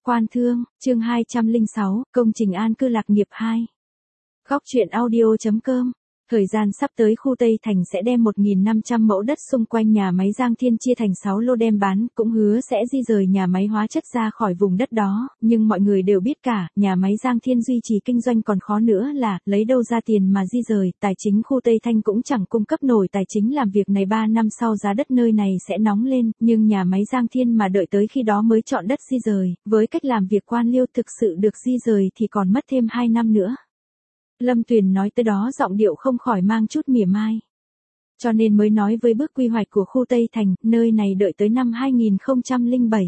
Quan thương, chương 206, công trình an cư lạc nghiệp 2. Góc truyện audio.com. Thời gian sắp tới khu Tây Thành sẽ đem 1.500 mẫu đất xung quanh nhà máy Giang Thiên chia thành 6 lô đem bán, cũng hứa sẽ di rời nhà máy hóa chất ra khỏi vùng đất đó, nhưng mọi người đều biết cả, nhà máy Giang Thiên duy trì kinh doanh còn khó nữa là, lấy đâu ra tiền mà di rời, tài chính khu Tây Thanh cũng chẳng cung cấp nổi tài chính làm việc này 3 năm sau giá đất nơi này sẽ nóng lên, nhưng nhà máy Giang Thiên mà đợi tới khi đó mới chọn đất di rời, với cách làm việc quan liêu thực sự được di rời thì còn mất thêm 2 năm nữa. Lâm Tuyền nói tới đó giọng điệu không khỏi mang chút mỉa mai. Cho nên mới nói với bước quy hoạch của khu Tây Thành, nơi này đợi tới năm 2007,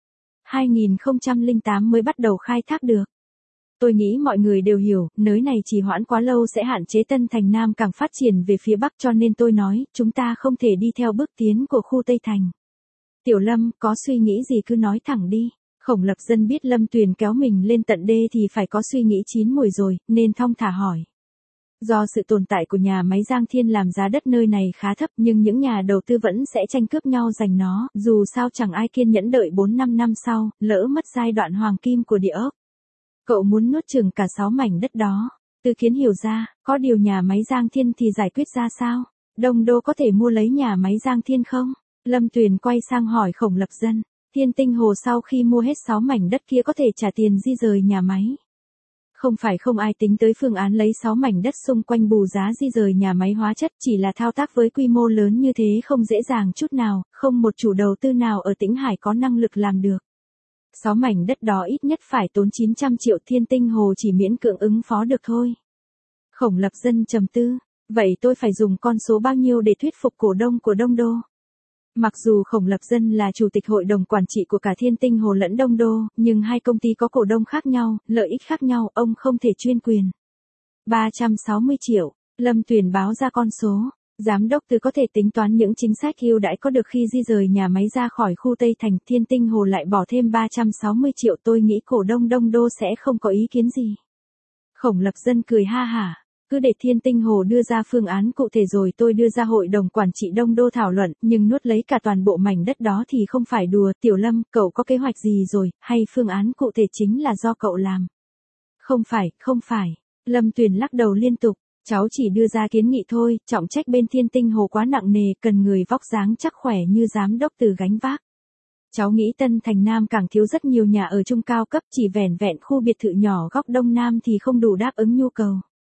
2008 mới bắt đầu khai thác được. Tôi nghĩ mọi người đều hiểu, nơi này trì hoãn quá lâu sẽ hạn chế Tân Thành Nam càng phát triển về phía Bắc, cho nên tôi nói, chúng ta không thể đi theo bước tiến của khu Tây Thành. Tiểu Lâm, có suy nghĩ gì cứ nói thẳng đi. Khổng Lập Dân biết Lâm Tuyền kéo mình lên tận đê thì phải có suy nghĩ chín mùi rồi, nên thong thả hỏi. Do sự tồn tại của nhà máy Giang Thiên làm giá đất nơi này khá thấp, nhưng những nhà đầu tư vẫn sẽ tranh cướp nhau giành nó, dù sao chẳng ai kiên nhẫn đợi 4-5 năm sau, lỡ mất giai đoạn hoàng kim của địa ốc. Cậu muốn nuốt chửng cả 6 mảnh đất đó. Từ Kiến hiểu ra, có điều nhà máy Giang Thiên thì giải quyết ra sao? Đông Đô có thể mua lấy nhà máy Giang Thiên không? Lâm Tuyền quay sang hỏi Khổng Lập Dân. Thiên Tinh Hồ sau khi mua hết 6 mảnh đất kia có thể trả tiền di rời nhà máy. Không phải không ai tính tới phương án lấy 6 mảnh đất xung quanh bù giá di rời nhà máy hóa chất, chỉ là thao tác với quy mô lớn như thế không dễ dàng chút nào, không một chủ đầu tư nào ở Tĩnh Hải có năng lực làm được. 6 mảnh đất đó ít nhất phải tốn 900 triệu, Thiên Tinh Hồ chỉ miễn cưỡng ứng phó được thôi. Khổng Lập Dân trầm tư, vậy tôi phải dùng con số bao nhiêu để thuyết phục cổ đông của Đông Đô? Mặc dù Khổng Lập Dân là chủ tịch hội đồng quản trị của cả Thiên Tinh Hồ lẫn Đông Đô, nhưng hai công ty có cổ đông khác nhau, lợi ích khác nhau, ông không thể chuyên quyền. 360 triệu, Lâm Tuyền báo ra con số. Giám đốc Từ có thể tính toán những chính sách ưu đãi có được khi di rời nhà máy ra khỏi khu Tây Thành, Thiên Tinh Hồ lại bỏ thêm 360 triệu, tôi nghĩ cổ đông Đông Đô sẽ không có ý kiến gì. Khổng Lập Dân cười ha hả. Cứ để Thiên Tinh Hồ đưa ra phương án cụ thể rồi tôi đưa ra hội đồng quản trị Đông Đô thảo luận, nhưng nuốt lấy cả toàn bộ mảnh đất đó thì không phải đùa. Tiểu Lâm, cậu có kế hoạch gì rồi, hay phương án cụ thể chính là do cậu làm? Không phải. Lâm Tuyền lắc đầu liên tục. Cháu chỉ đưa ra kiến nghị thôi, trọng trách bên Thiên Tinh Hồ quá nặng nề, cần người vóc dáng chắc khỏe như giám đốc Từ gánh vác. Cháu nghĩ Tân Thành Nam càng thiếu rất nhiều nhà ở trung cao cấp, chỉ vẻn vẹn khu biệt thự nhỏ góc Đông Nam thì không đủ đáp ứng nhu cầu.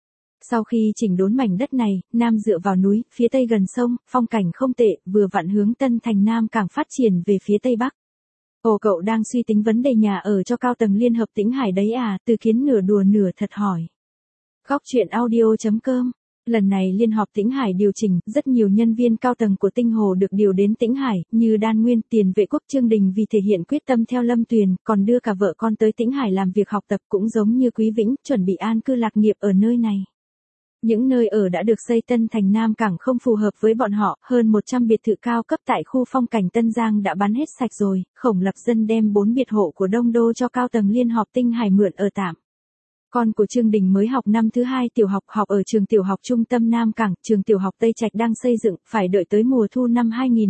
Sau khi chỉnh đốn mảnh đất này, Nam dựa vào núi, phía Tây gần sông, phong cảnh không tệ, vừa vặn hướng Tân Thành Nam càng phát triển về phía Tây Bắc. Ồ, cậu đang suy tính vấn đề nhà ở cho cao tầng Liên Hợp Tĩnh Hải đấy à? Từ Kiến nửa đùa nửa thật hỏi. Góc truyện audio.com. Lần này Liên họp Tĩnh Hải điều chỉnh, rất nhiều nhân viên cao tầng của Tinh Hồ được điều đến Tĩnh Hải, như Đan Nguyên, Tiền Vệ Quốc, Trương Đình vì thể hiện quyết tâm theo Lâm Tuyền, còn đưa cả vợ con tới Tĩnh Hải làm việc học tập, cũng giống như Quý Vĩnh, chuẩn bị an cư lạc nghiệp ở nơi này. Những nơi ở đã được xây Tân Thành Nam càng không phù hợp với bọn họ, hơn 100 biệt thự cao cấp tại khu phong cảnh Tân Giang đã bán hết sạch rồi, Khổng Lập Dân đem 4 biệt hộ của Đông Đô cho cao tầng Liên họp Tinh Hải mượn ở tạm. Con của Trương Đình mới học năm thứ 2 tiểu học, học ở trường tiểu học trung tâm Nam Cảng, trường tiểu học Tây Trạch đang xây dựng, phải đợi tới mùa thu năm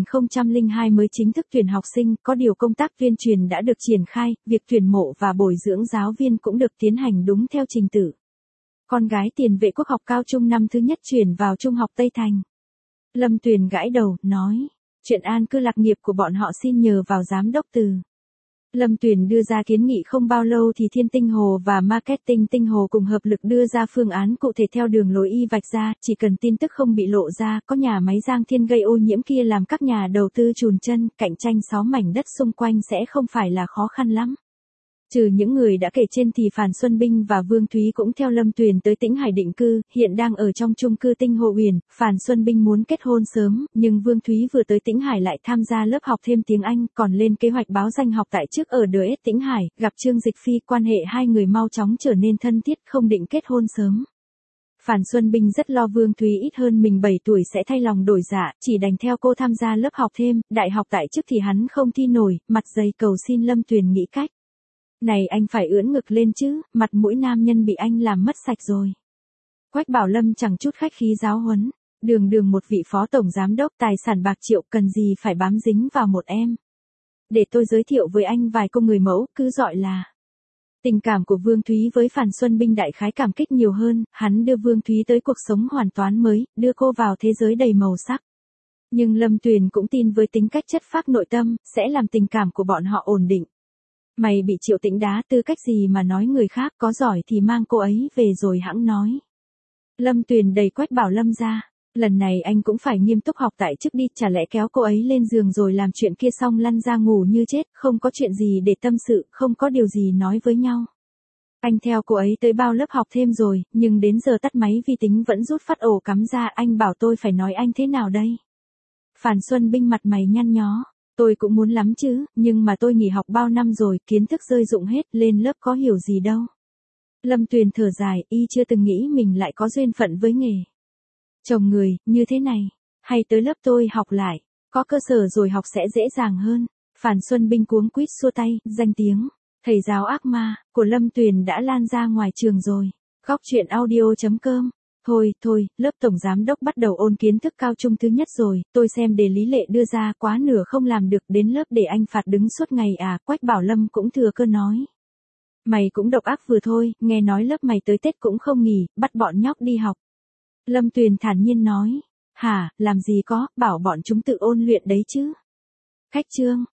2002 mới chính thức tuyển học sinh, có điều công tác tuyên truyền đã được triển khai, việc tuyển mộ và bồi dưỡng giáo viên cũng được tiến hành đúng theo trình tự. Con gái Tiền Vệ Quốc học cao trung năm thứ nhất chuyển vào trung học Tây Thành. Lâm Tuyền gãi đầu, nói, chuyện an cư lạc nghiệp của bọn họ xin nhờ vào giám đốc Từ. Lâm Tuyền đưa ra kiến nghị không bao lâu thì Thiên Tinh Hồ và Marketing Tinh Hồ cùng hợp lực đưa ra phương án cụ thể theo đường lối y vạch ra, chỉ cần tin tức không bị lộ ra, có nhà máy Giang Thiên gây ô nhiễm kia làm các nhà đầu tư chùn chân, cạnh tranh 6 mảnh đất xung quanh sẽ không phải là khó khăn lắm. Trừ những người đã kể trên thì Phan Xuân Binh và Vương Thúy cũng theo Lâm Tuyền tới Tĩnh Hải định cư, hiện đang ở trong chung cư Tinh Hồ Uyển. Phan Xuân Binh muốn kết hôn sớm, nhưng Vương Thúy vừa tới Tĩnh Hải lại tham gia lớp học thêm tiếng Anh, còn lên kế hoạch báo danh học tại chức ở DS Tĩnh Hải, gặp Trương Dịch Phi, quan hệ hai người mau chóng trở nên thân thiết, không định kết hôn sớm. Phan Xuân Binh rất lo Vương Thúy ít hơn mình 7 tuổi sẽ thay lòng đổi dạ, chỉ đành theo cô tham gia lớp học thêm, đại học tại chức thì hắn không thi nổi, mặt dày cầu xin Lâm Tuyền nghĩ cách. Này anh phải ưỡn ngực lên chứ, mặt mũi nam nhân bị anh làm mất sạch rồi. Quách Bảo Lâm chẳng chút khách khí giáo huấn, đường một vị phó tổng giám đốc tài sản bạc triệu cần gì phải bám dính vào một em. Để tôi giới thiệu với anh vài cô người mẫu, cứ gọi là. Tình cảm của Vương Thúy với Phàn Xuân Binh đại khái cảm kích nhiều hơn, hắn đưa Vương Thúy tới cuộc sống hoàn toàn mới, đưa cô vào thế giới đầy màu sắc. Nhưng Lâm Tuyền cũng tin với tính cách chất phác nội tâm, sẽ làm tình cảm của bọn họ ổn định. Mày bị Triệu Tĩnh đá, tư cách gì mà nói người khác, có giỏi thì mang cô ấy về rồi hẵng nói. Lâm Tuyền đẩy Quách Bảo Lâm ra. Lần này anh cũng phải nghiêm túc học tại chức đi, chả lẽ kéo cô ấy lên giường rồi làm chuyện kia xong lăn ra ngủ như chết, không có chuyện gì để tâm sự, không có điều gì nói với nhau. Anh theo cô ấy tới bao lớp học thêm rồi, nhưng đến giờ tắt máy vi tính vẫn rút phát ổ cắm ra, anh bảo tôi phải nói anh thế nào đây? Phàn Xuân Binh mặt mày nhăn nhó. Tôi cũng muốn lắm chứ, nhưng mà tôi nghỉ học bao năm rồi, kiến thức rơi rụng hết, lên lớp có hiểu gì đâu. Lâm Tuyền thở dài, y chưa từng nghĩ mình lại có duyên phận với nghề chồng người, như thế này. Hay tới lớp tôi học lại, có cơ sở rồi học sẽ dễ dàng hơn. Phàn Xuân Binh cuống quýt xua tay, danh tiếng thầy giáo ác ma của Lâm Tuyền đã lan ra ngoài trường rồi. Góc truyện audio.com. Thôi, lớp tổng giám đốc bắt đầu ôn kiến thức cao trung thứ nhất rồi, tôi xem đề Lý Lệ đưa ra quá nửa không làm được, đến lớp để anh phạt đứng suốt ngày à? Quách Bảo Lâm cũng thừa cơ nói. Mày cũng độc ác vừa thôi, nghe nói lớp mày tới Tết cũng không nghỉ, bắt bọn nhóc đi học. Lâm Tuyền thản nhiên nói. Hả, làm gì có, bảo bọn chúng tự ôn luyện đấy chứ. Khách trương.